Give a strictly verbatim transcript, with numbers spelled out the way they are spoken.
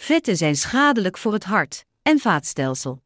Vetten zijn schadelijk voor het hart- en vaatstelsel.